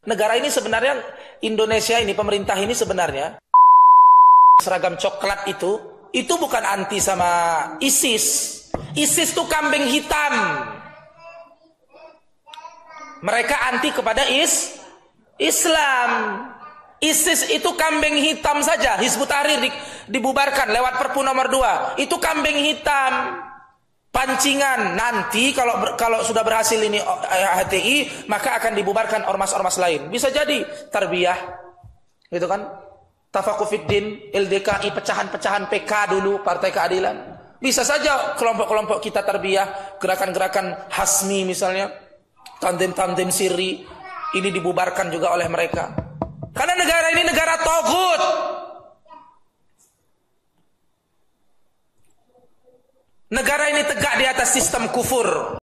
Negara ini sebenarnya, Indonesia ini, pemerintah ini sebenarnya, seragam coklat itu bukan anti sama ISIS. ISIS itu kambing hitam. Mereka anti kepada Islam. ISIS itu kambing hitam saja. Hizbut Tahrir dibubarkan lewat Perpu nomor 2. Itu kambing hitam. Pancingan. Nanti kalau sudah berhasil ini HTI, maka akan dibubarkan ormas-ormas lain. Bisa jadi tarbiyah, gitu kan? Tafakufiddin, LDKI, pecahan-pecahan PK dulu, Partai Keadilan. Bisa saja kelompok-kelompok kita tarbiyah, gerakan-gerakan Hasmi misalnya, tandem-tandem siri, ini dibubarkan juga oleh mereka. Karena negara ini negara togut. Negara ini tegak di atas sistem kufur.